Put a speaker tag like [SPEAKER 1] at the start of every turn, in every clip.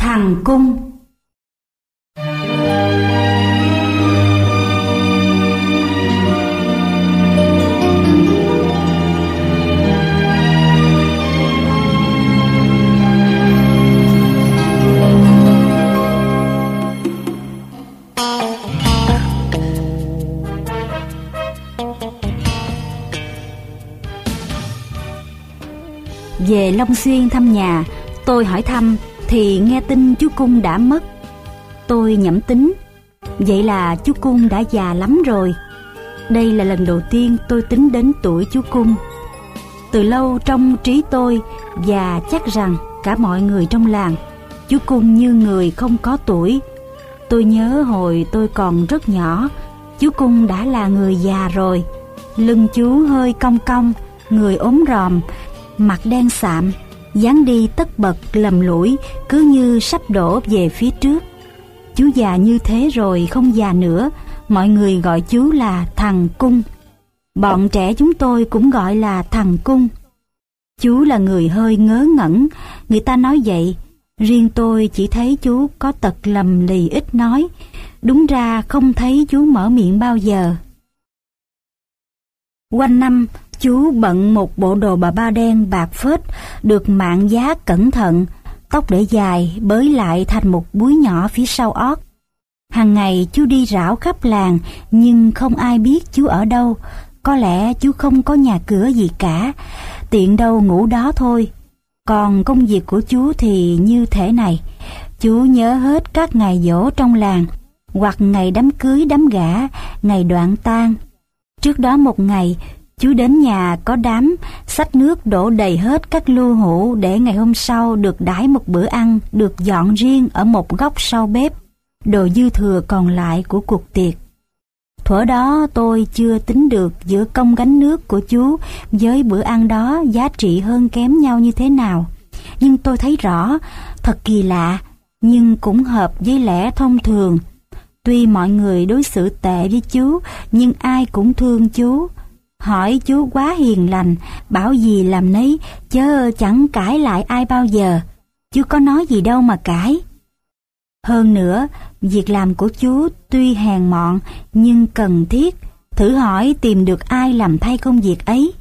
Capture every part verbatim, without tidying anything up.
[SPEAKER 1] Thằng Cung. Về Long Xuyên thăm nhà, tôi hỏi thăm thì nghe tin chú Cung đã mất. Tôi nhẩm tính, vậy là chú Cung đã già lắm rồi. Đây là lần đầu tiên tôi tính đến tuổi chú Cung. Từ lâu trong trí tôi, và chắc rằng cả mọi người trong làng, chú Cung như người không có tuổi. Tôi nhớ hồi tôi còn rất nhỏ, chú Cung đã là người già rồi. Lưng chú hơi cong cong, người ốm ròm, mặt đen sạm, dáng đi tất bật lầm lũi, cứ như sắp đổ về phía trước. Chú già như thế rồi không già nữa, mọi người gọi chú là thằng Cung. Bọn trẻ chúng tôi cũng gọi là thằng Cung. Chú là người hơi ngớ ngẩn, người ta nói vậy. Riêng tôi chỉ thấy chú có tật lầm lì ít nói, đúng ra không thấy chú mở miệng bao giờ. Quanh năm, chú bận một bộ đồ bà ba đen bạc phết, được mạng giá cẩn thận, tóc để dài bới lại thành một búi nhỏ phía sau ót. Hàng ngày chú đi rảo khắp làng, nhưng không ai biết chú ở đâu. Có lẽ chú không có nhà cửa gì cả, tiện đâu ngủ đó thôi. Còn công việc của chú thì như thế này: chú nhớ hết các ngày giỗ trong làng, hoặc ngày đám cưới đám gả, ngày đoạn tang. Trước đó một ngày, chú đến nhà có đám, xách nước đổ đầy hết các lu hũ để ngày hôm sau được đãi một bữa ăn được dọn riêng ở một góc sau bếp, đồ dư thừa còn lại của cuộc tiệc. Thuở đó tôi chưa tính được giữa công gánh nước của chú với bữa ăn đó giá trị hơn kém nhau như thế nào. Nhưng tôi thấy rõ, thật kỳ lạ, nhưng cũng hợp với lẽ thông thường. Tuy mọi người đối xử tệ với chú, nhưng ai cũng thương chú. Hỏi chú quá hiền lành, bảo gì làm nấy, chớ chẳng cãi lại ai bao giờ. Chú có nói gì đâu mà cãi. Hơn nữa, việc làm của chú tuy hèn mọn nhưng cần thiết. Thử hỏi tìm được ai làm thay công việc ấy.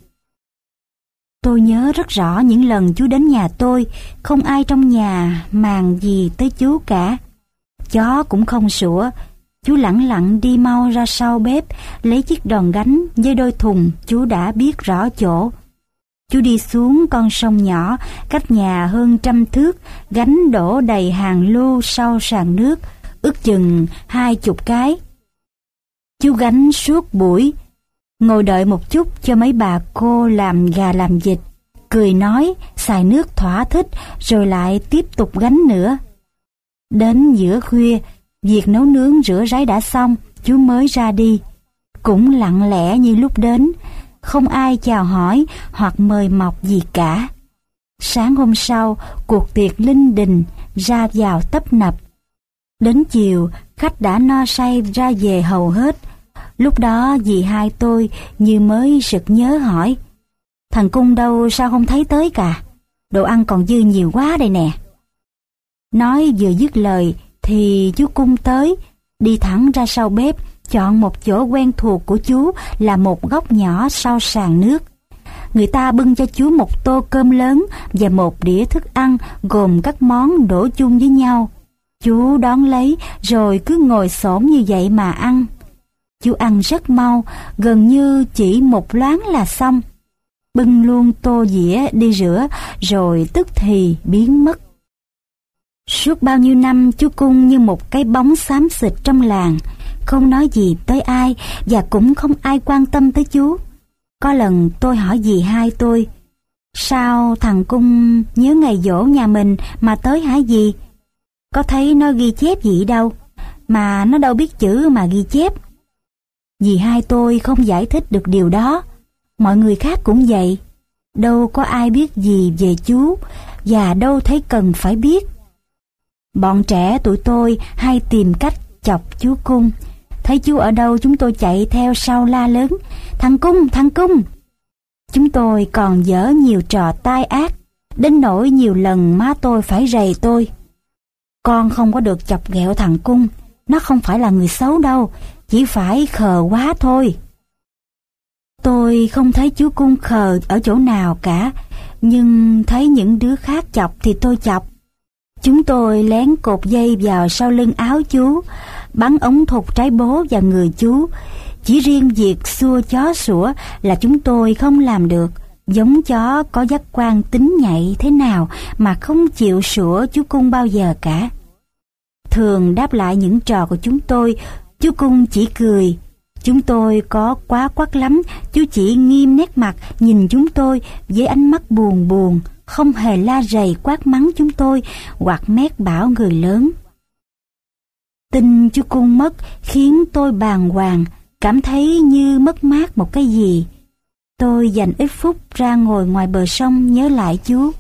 [SPEAKER 1] Tôi nhớ rất rõ những lần chú đến nhà tôi, không ai trong nhà màng gì tới chú cả. Chó cũng không sủa. Chú lẳng lặng đi mau ra sau bếp, lấy chiếc đòn gánh với đôi thùng chú đã biết rõ chỗ. Chú đi xuống con sông nhỏ, cách nhà hơn trăm thước, gánh đổ đầy hàng lu sau sàn nước, ước chừng hai chục cái. Chú gánh suốt buổi, ngồi đợi một chút cho mấy bà cô làm gà làm vịt, cười nói, xài nước thỏa thích, rồi lại tiếp tục gánh nữa. Đến giữa khuya, việc nấu nướng rửa ráy đã xong, chú mới ra đi. Cũng lặng lẽ như lúc đến, không ai chào hỏi hoặc mời mọc gì cả. Sáng hôm sau, cuộc tiệc linh đình ra vào tấp nập. Đến chiều, khách đã no say ra về hầu hết. Lúc đó dì hai tôi như mới sực nhớ hỏi: "Thằng Cung đâu, sao không thấy tới cả? Đồ ăn còn dư nhiều quá đây nè." Nói vừa dứt lời thì chú Cung tới, đi thẳng ra sau bếp, chọn một chỗ quen thuộc của chú là một góc nhỏ sau sàn nước. Người ta bưng cho chú một tô cơm lớn và một đĩa thức ăn gồm các món đổ chung với nhau. Chú đón lấy rồi cứ ngồi xổm như vậy mà ăn. Chú ăn rất mau, gần như chỉ một loáng là xong. Bưng luôn tô dĩa đi rửa rồi tức thì biến mất. Suốt bao nhiêu năm chú Cung như một cái bóng xám xịt trong làng, không nói gì tới ai và cũng không ai quan tâm tới chú. Có lần tôi hỏi dì hai tôi: "Sao thằng Cung nhớ ngày giỗ nhà mình mà tới hả dì? Có thấy nó ghi chép gì đâu, mà nó đâu biết chữ mà ghi chép." Dì hai tôi không giải thích được điều đó. Mọi người khác cũng vậy. Đâu có ai biết gì về chú, và đâu thấy cần phải biết. Bọn trẻ tụi tôi hay tìm cách chọc chú Cung. Thấy chú ở đâu chúng tôi chạy theo sau la lớn: "Thằng Cung, thằng Cung!" Chúng tôi còn dở nhiều trò tai ác, đến nỗi nhiều lần má tôi phải rầy tôi. con không có được chọc ghẹo thằng Cung. Nó không phải là người xấu đâu, chỉ phải khờ quá thôi. Tôi không thấy chú Cung khờ ở chỗ nào cả, nhưng thấy những đứa khác chọc thì tôi chọc. Chúng tôi lén cột dây vào sau lưng áo chú, bắn ống thục trái bố vào người chú. Chỉ riêng việc xua chó sủa là chúng tôi không làm được. Giống chó có giác quan tính nhạy thế nào mà không chịu sủa chú Cung bao giờ cả. Thường đáp lại những trò của chúng tôi, chú Cung chỉ cười. Chúng tôi có quá quắt lắm, chú chỉ nghiêm nét mặt nhìn chúng tôi với ánh mắt buồn buồn, không hề la rầy quát mắng chúng tôi hoặc mét bảo người lớn. Tin chú Cung mất khiến tôi bàng hoàng, cảm thấy như mất mát một cái gì. Tôi dành ít phút ra ngồi ngoài bờ sông nhớ lại chú.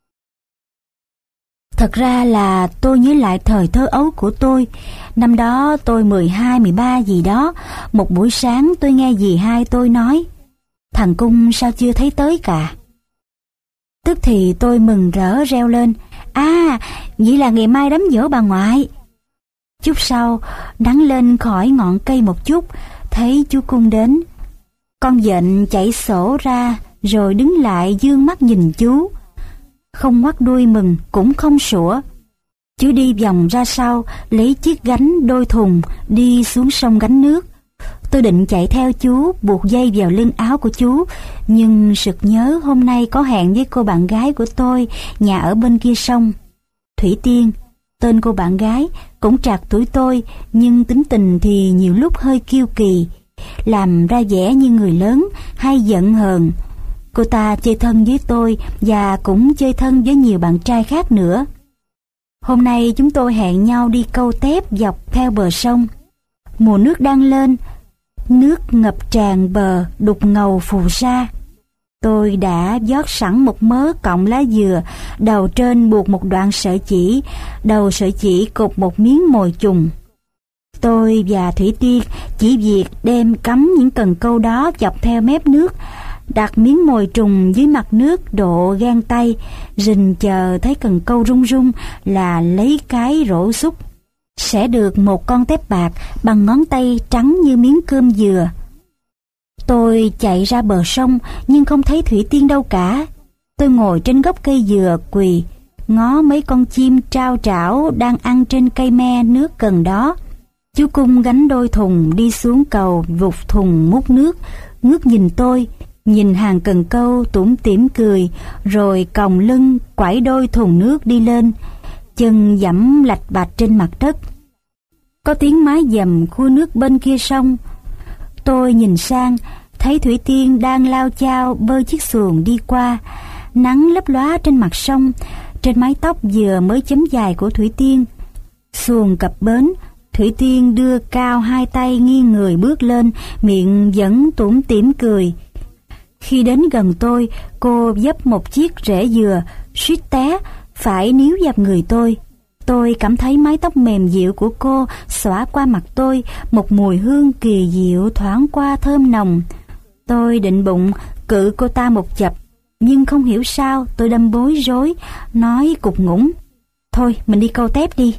[SPEAKER 1] Thật ra là tôi nhớ lại thời thơ ấu của tôi. Năm đó tôi mười hai, mười ba gì đó. Một buổi sáng tôi nghe dì hai tôi nói, thằng Cung sao chưa thấy tới cả. Tức thì tôi mừng rỡ reo lên, à, vậy là ngày mai đám giỗ bà ngoại. Chút sau, đắng lên khỏi ngọn cây một chút, thấy chú Cung đến. Con vện chạy sổ ra, rồi đứng lại dương mắt nhìn chú. Không ngoắt đuôi mừng, cũng không sủa. Chú đi vòng ra sau, lấy chiếc gánh đôi thùng, đi xuống sông gánh nước. Tôi định chạy theo chú, buộc dây vào lưng áo của chú, nhưng sực nhớ hôm nay có hẹn với cô bạn gái của tôi, nhà ở bên kia sông. Thủy Tiên, tên cô bạn gái, cũng trạc tuổi tôi, nhưng tính tình thì nhiều lúc hơi kiêu kỳ, làm ra vẻ như người lớn, hay giận hờn. Cô ta chơi thân với tôi và cũng chơi thân với nhiều bạn trai khác nữa. Hôm nay chúng tôi hẹn nhau đi câu tép dọc theo bờ sông. Mùa nước đang lên, nước ngập tràn bờ, đục ngầu phù sa. Tôi đã vót sẵn một mớ cọng lá dừa, đầu trên buộc một đoạn sợi chỉ, đầu sợi chỉ cột một miếng mồi trùng. Tôi và Thủy Tiên chỉ việc đem cắm những cần câu đó dọc theo mép nước, đặt miếng mồi trùng dưới mặt nước độ gang tay, rình chờ thấy cần câu rung rung là lấy cái rổ xúc. Sẽ được một con tép bạc bằng ngón tay trắng như miếng cơm dừa. Tôi chạy ra bờ sông nhưng không thấy Thủy Tiên đâu cả. Tôi ngồi trên gốc cây dừa quỳ, ngó mấy con chim trao trảo đang ăn trên cây me nước gần đó. Chú Cung gánh đôi thùng đi xuống cầu vụt thùng múc nước, ngước nhìn tôi, nhìn hàng cần câu tủm tỉm cười, rồi còng lưng quải đôi thùng nước đi lên, chân giẫm lạch bạch trên mặt đất. Có tiếng mái dầm khu nước bên kia sông. Tôi nhìn sang, thấy Thủy Tiên đang lao chao bơi chiếc xuồng đi qua, nắng lấp lóa trên mặt sông, trên mái tóc vừa mới chấm dài của Thủy Tiên. Xuồng cập bến, Thủy Tiên đưa cao hai tay nghiêng người bước lên, miệng vẫn tủm tỉm cười. Khi đến gần tôi, cô vấp một chiếc rễ dừa, suýt té, phải níu vào người tôi. Tôi cảm thấy mái tóc mềm dịu của cô xõa qua mặt tôi, một mùi hương kỳ diệu thoảng qua thơm nồng. Tôi định bụng cự cô ta một chập, nhưng không hiểu sao tôi đâm bối rối, nói cục ngủng, thôi mình đi câu tép đi.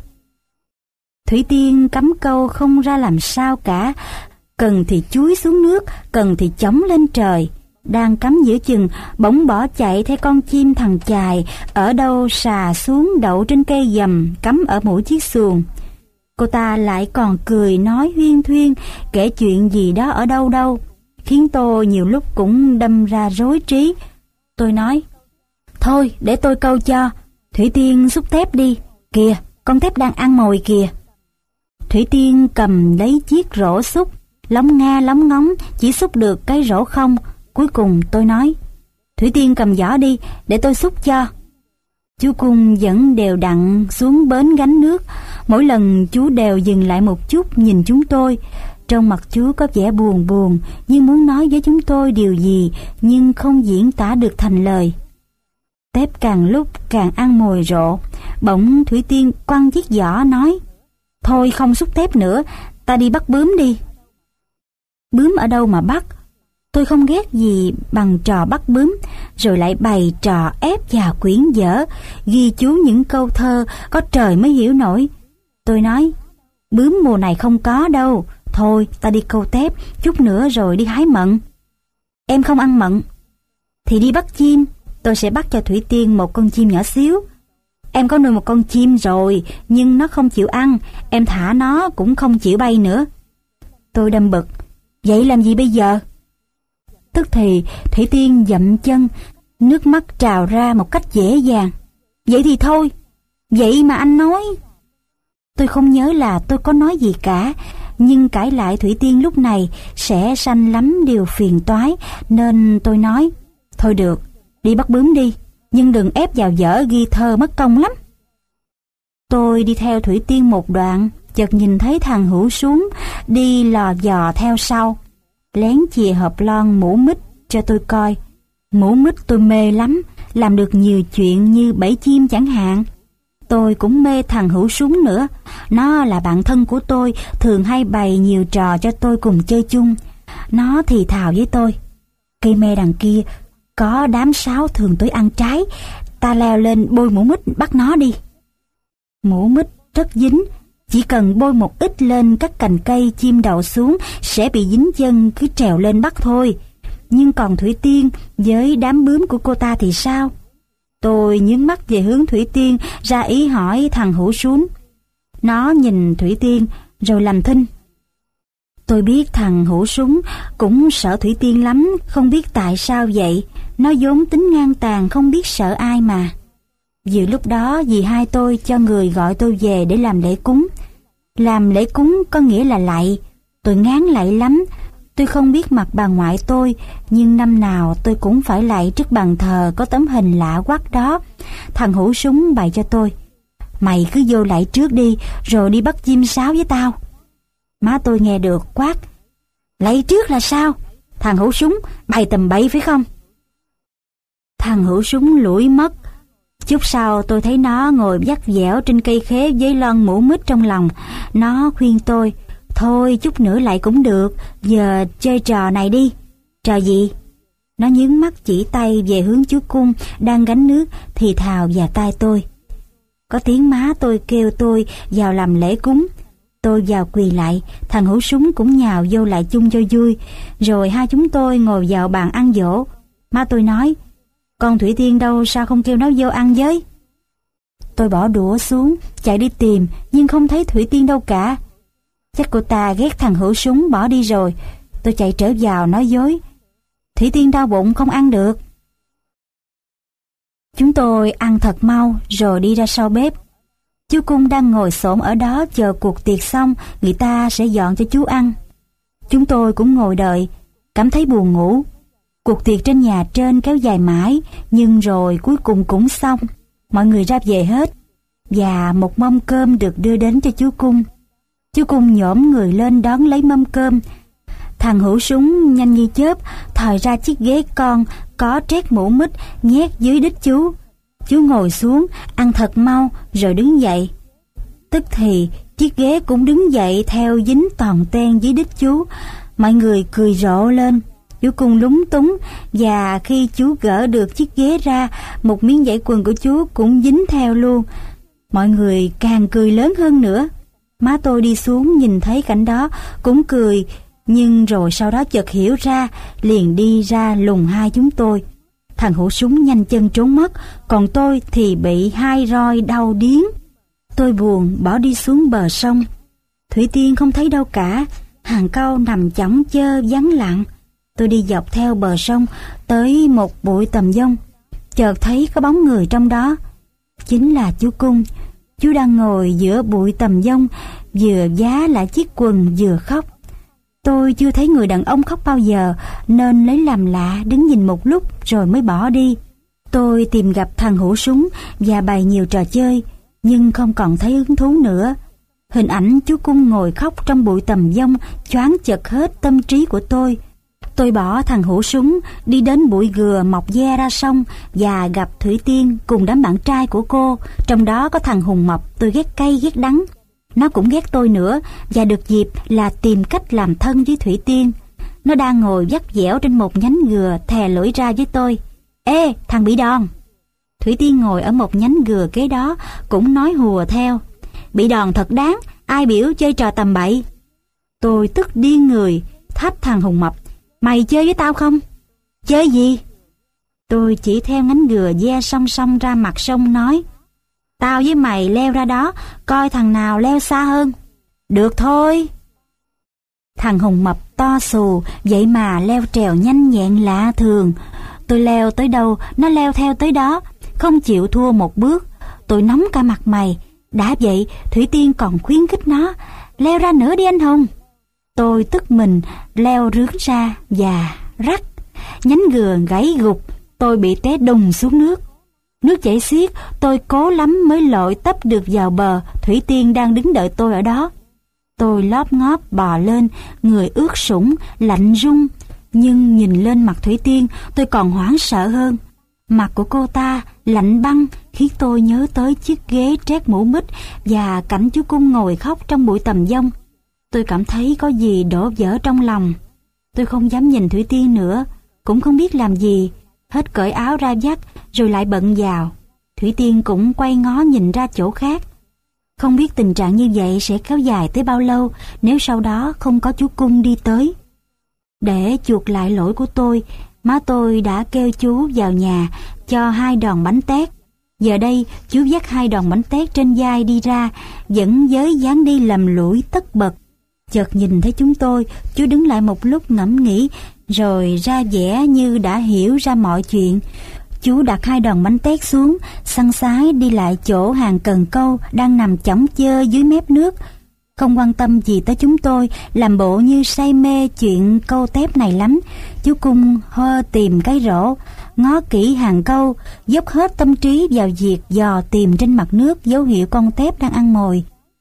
[SPEAKER 1] Thủy Tiên cắm câu không ra làm sao cả, cần thì chúi xuống nước, cần thì chống lên trời. Đang cắm giữa chừng, bỗng bỏ chạy theo con chim thằng chài, ở đâu xà xuống đậu trên cây dầm cắm ở mũi chiếc xuồng. Cô ta lại còn cười nói huyên thuyên, kể chuyện gì đó ở đâu đâu, khiến tôi nhiều lúc cũng đâm ra rối trí. Tôi nói, thôi để tôi câu cho, Thủy Tiên xúc tép đi, kìa con tép đang ăn mồi kìa. Thủy Tiên cầm lấy chiếc rổ xúc, lóng nga lóng ngóng, chỉ xúc được cái rổ không. Cuối cùng tôi nói, Thủy Tiên cầm giỏ đi, để tôi xúc cho. Chú Cung vẫn đều đặn xuống bến gánh nước. Mỗi lần chú đều dừng lại một chút nhìn chúng tôi. Trong mặt chú có vẻ buồn buồn, như muốn nói với chúng tôi điều gì, nhưng không diễn tả được thành lời. Tép càng lúc càng ăn mồi rộ. Bỗng Thủy Tiên quăng chiếc giỏ nói, thôi không xúc tép nữa, ta đi bắt bướm đi. Bướm ở đâu mà bắt? Tôi không ghét gì bằng trò bắt bướm, rồi lại bày trò ép và quyển dở, ghi chú những câu thơ có trời mới hiểu nổi. Tôi nói, bướm mùa này không có đâu, thôi ta đi câu tép, chút nữa rồi đi hái mận. Em không ăn mận. Thì đi bắt chim, tôi sẽ bắt cho Thủy Tiên một con chim nhỏ xíu. Em có nuôi một con chim rồi, nhưng nó không chịu ăn, em thả nó cũng không chịu bay nữa. Tôi đâm bực, vậy làm gì bây giờ? Tức thì Thủy Tiên dậm chân, nước mắt trào ra một cách dễ dàng. Vậy thì thôi, vậy mà anh nói. Tôi không nhớ là tôi có nói gì cả, nhưng cãi lại Thủy Tiên lúc này sẽ sanh lắm điều phiền toái, nên tôi nói, thôi được, đi bắt bướm đi, nhưng đừng ép vào dở ghi thơ mất công lắm. Tôi đi theo Thủy Tiên một đoạn, chợt nhìn thấy thằng Hữu Xuống đi lò dò theo sau, lén chìa hộp lon mũ mít cho tôi coi. Mũ mít tôi mê lắm, làm được nhiều chuyện như bẫy chim chẳng hạn. Tôi cũng mê thằng Hữu Súng nữa, nó là bạn thân của tôi, thường hay bày nhiều trò cho tôi cùng chơi chung. Nó thì thào với tôi, cây me đằng kia có đám sáo thường tối ăn trái, ta leo lên bôi mũ mít bắt nó đi. Mũ mít rất dính, chỉ cần bôi một ít lên các cành cây chim đậu xuống sẽ bị dính chân, cứ trèo lên bắt thôi. Nhưng còn Thủy Tiên với đám bướm của cô ta thì sao? Tôi nhướng mắt về hướng Thủy Tiên, ra ý hỏi thằng Hữu Xuống. Nó nhìn Thủy Tiên rồi làm thinh. Tôi biết thằng Hữu Súng cũng sợ Thủy Tiên lắm, không biết tại sao vậy. Nó vốn tính ngang tàn, không biết sợ ai mà. Vừa lúc đó dì hai tôi cho người gọi tôi về để làm lễ cúng. Làm lễ cúng có nghĩa là lạy. Tôi ngán lạy lắm. Tôi không biết mặt bà ngoại tôi, nhưng năm nào tôi cũng phải lạy trước bàn thờ có tấm hình lạ quắc đó. Thằng Hữu Súng bày cho tôi, mày cứ vô lạy trước đi, rồi đi bắt chim sáo với tao. Má tôi nghe được quát, lạy trước là sao? Thằng Hữu Súng bày tầm bậy phải không? Thằng Hữu Súng lủi mất. Chút sau tôi thấy nó ngồi vắt vẻo trên cây khế với lon mũ mít trong lòng. Nó khuyên tôi, thôi chút nữa lại cũng được, giờ chơi trò này đi. Trò gì? Nó nhướng mắt chỉ tay về hướng chú Cung đang gánh nước thì thào vào tai tôi. Có tiếng má tôi kêu tôi vào làm lễ cúng. Tôi vào quỳ lại, thằng Hữu Súng cũng nhào vô lại chung cho vui. Rồi hai chúng tôi ngồi vào bàn ăn dỗ. Má tôi nói, con Thủy Tiên đâu, sao không kêu nó vô ăn với? Tôi bỏ đũa xuống, chạy đi tìm, nhưng không thấy Thủy Tiên đâu cả. Chắc cô ta ghét thằng Hữu Súng bỏ đi rồi. Tôi chạy trở vào nói dối, Thủy Tiên đau bụng không ăn được. Chúng tôi ăn thật mau rồi đi ra sau bếp. Chú Cung đang ngồi xổm ở đó chờ cuộc tiệc xong, người ta sẽ dọn cho chú ăn. Chúng tôi cũng ngồi đợi, cảm thấy buồn ngủ. Cuộc tiệc trên nhà trên kéo dài mãi, nhưng rồi cuối cùng cũng xong. Mọi người ra về hết, và một mâm cơm được đưa đến cho chú Cung. Chú Cung nhổm người lên đón lấy mâm cơm. Thằng Hữu Súng nhanh như chớp thò ra chiếc ghế con có trét mũ mít nhét dưới đít chú. Chú ngồi xuống ăn thật mau rồi đứng dậy. Tức thì chiếc ghế cũng đứng dậy theo, dính toàn ten dưới đít chú. Mọi người cười rộ lên. Chú Cung lúng túng, và khi chú gỡ được chiếc ghế ra, một miếng vải quần của chú cũng dính theo luôn. Mọi người càng cười lớn hơn nữa. Má tôi đi xuống nhìn thấy cảnh đó cũng cười, nhưng rồi sau đó chợt hiểu ra, liền đi ra lùng hai chúng tôi. Thằng Hữu Súng nhanh chân trốn mất, còn tôi thì bị hai roi đau điếng. Tôi buồn bỏ đi xuống bờ sông. Thủy Tiên không thấy đâu cả, hàng cau nằm chõng chơ vắng lặng. Tôi đi dọc theo bờ sông tới một bụi tầm dông, chợt thấy có bóng người trong đó. Chính là chú Cung. Chú đang ngồi giữa bụi tầm dông, vừa vá lại chiếc quần vừa khóc. Tôi chưa thấy người đàn ông khóc bao giờ, nên lấy làm lạ đứng nhìn một lúc rồi mới bỏ đi. Tôi tìm gặp thằng Hữu Súng và bày nhiều trò chơi, nhưng không còn thấy hứng thú nữa. Hình ảnh chú Cung ngồi khóc trong bụi tầm dông choáng chật hết tâm trí của tôi. Tôi bỏ thằng Hữu Súng đi đến bụi gừa mọc ve ra sông và gặp Thủy Tiên cùng đám bạn trai của cô, trong đó có thằng Hùng Mập tôi ghét cay ghét đắng. Nó cũng ghét tôi nữa, và được dịp là tìm cách làm thân với Thủy Tiên. Nó đang ngồi vắt vẻo trên một nhánh gừa, thè lưỡi ra với tôi. Ê, thằng bị đòn! Thủy Tiên ngồi ở một nhánh gừa kế đó cũng nói hùa theo. Bị đòn thật đáng, ai biểu chơi trò tầm bậy. Tôi tức điên người, thách thằng Hùng Mập. Mày chơi với tao không? Chơi gì? Tôi chỉ theo nhánh gừa ve song song ra mặt sông nói. Tao với mày leo ra đó, coi thằng nào leo xa hơn. Được thôi. Thằng Hùng Mập to xù, vậy mà leo trèo nhanh nhẹn lạ thường. Tôi leo tới đâu, nó leo theo tới đó, không chịu thua một bước. Tôi nóng cả mặt mày. Đã vậy, Thủy Tiên còn khuyến khích nó. Leo ra nữa đi anh Hùng. Tôi tức mình, leo rướn ra và rắc. Nhánh gừa gãy gục, tôi bị té đùng xuống nước. Nước chảy xiết, tôi cố lắm mới lội tấp được vào bờ. Thủy Tiên đang đứng đợi tôi ở đó. Tôi lóp ngóp bò lên, người ướt sũng, lạnh run. Nhưng nhìn lên mặt Thủy Tiên, tôi còn hoảng sợ hơn. Mặt của cô ta lạnh băng khiến tôi nhớ tới chiếc ghế trét mũ mít và cảnh chú Cung ngồi khóc trong bụi tầm dông. Tôi cảm thấy có gì đổ vỡ trong lòng. Tôi không dám nhìn Thủy Tiên nữa, cũng không biết làm gì. Hết cởi áo ra vắt rồi lại bận vào. Thủy Tiên cũng quay ngó nhìn ra chỗ khác. Không biết tình trạng như vậy sẽ kéo dài tới bao lâu nếu sau đó không có chú Cung đi tới. Để chuộc lại lỗi của tôi, má tôi đã kêu chú vào nhà cho hai đòn bánh tét. Giờ đây chú dắt hai đòn bánh tét trên vai đi ra, vẫn với dáng đi lầm lũi tất bật. Chợt nhìn thấy chúng tôi, chú đứng lại một lúc ngẫm nghĩ, rồi ra vẻ như đã hiểu ra mọi chuyện. Chú đặt hai đòn bánh tét xuống, săn sái đi lại chỗ hàng cần câu đang nằm chõng chơ dưới mép nước. Không quan tâm gì tới chúng tôi, làm bộ như say mê chuyện câu tép này lắm. Chú Cung hơ tìm cái rổ, ngó kỹ hàng câu, dốc hết tâm trí vào việc dò tìm trên mặt nước dấu hiệu con tép đang ăn mồi.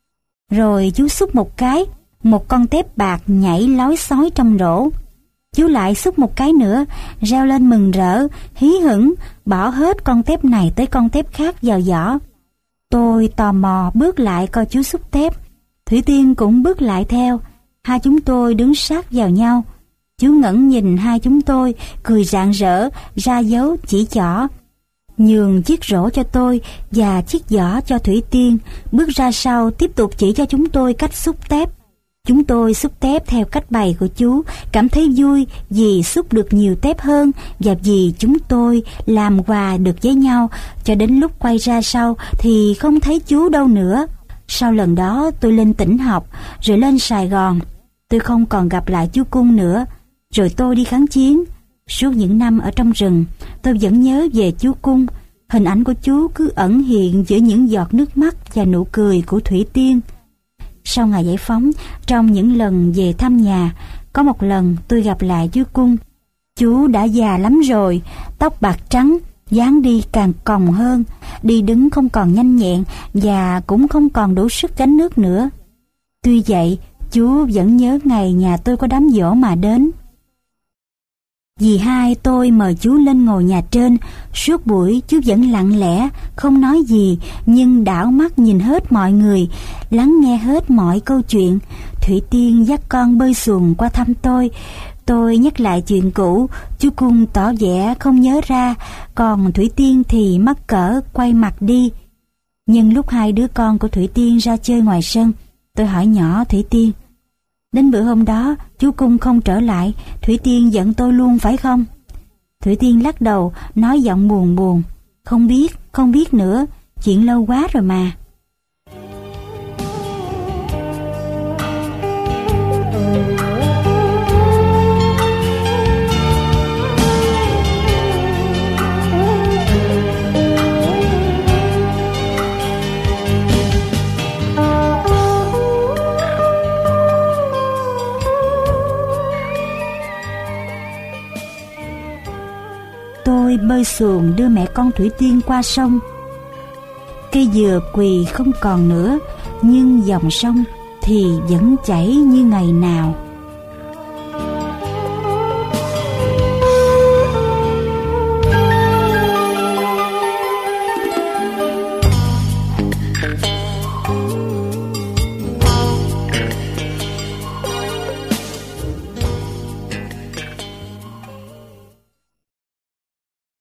[SPEAKER 1] Rồi chú xúc một cái, một con tép bạc nhảy lói xói trong rổ. Chú lại xúc một cái nữa, reo lên mừng rỡ, hí hửng, bỏ hết con tép này tới con tép khác vào giỏ. Tôi tò mò bước lại coi chú xúc tép. Thủy Tiên cũng bước lại theo. Hai chúng tôi đứng sát vào nhau. Chú ngẩng nhìn hai chúng tôi, cười rạng rỡ, ra dấu chỉ trỏ. Nhường chiếc rổ cho tôi và chiếc giỏ cho Thủy Tiên, bước ra sau tiếp tục chỉ cho chúng tôi cách xúc tép. Chúng tôi xúc tép theo cách bày của chú, cảm thấy vui vì xúc được nhiều tép hơn và vì chúng tôi làm quà được với nhau. Cho đến lúc quay ra sau thì không thấy chú đâu nữa. Sau lần đó tôi lên tỉnh học, rồi lên Sài Gòn. Tôi không còn gặp lại chú Cung nữa. Rồi tôi đi kháng chiến. Suốt những năm ở trong rừng, tôi vẫn nhớ về chú Cung. Hình ảnh của chú cứ ẩn hiện giữa những giọt nước mắt và nụ cười của Thủy Tiên. Sau ngày giải phóng, trong những lần về thăm nhà, có một lần tôi gặp lại chú Cung. Chú đã già lắm rồi, tóc bạc trắng, dáng đi càng còng hơn, đi đứng không còn nhanh nhẹn và cũng không còn đủ sức gánh nước nữa. Tuy vậy, chú vẫn nhớ ngày nhà tôi có đám giỗ mà đến. Dì hai tôi mời chú lên ngồi nhà trên. Suốt buổi chú vẫn lặng lẽ, không nói gì, nhưng đảo mắt nhìn hết mọi người, lắng nghe hết mọi câu chuyện. Thủy Tiên dắt con bơi xuồng qua thăm tôi. Tôi nhắc lại chuyện cũ, chú Cung tỏ vẻ không nhớ ra, còn Thủy Tiên thì mắc cỡ quay mặt đi. Nhưng lúc hai đứa con của Thủy Tiên ra chơi ngoài sân, tôi hỏi nhỏ Thủy Tiên: đến bữa hôm đó chú Cung không trở lại, Thủy Tiên giận tôi luôn phải không? Thủy Tiên lắc đầu, nói giọng buồn buồn: không biết, không biết nữa, chuyện lâu quá rồi mà. Tôi bơi xuồng đưa mẹ con Thủy Tiên qua sông. Cây dừa quỳ không còn nữa, nhưng dòng sông thì vẫn chảy như ngày nào.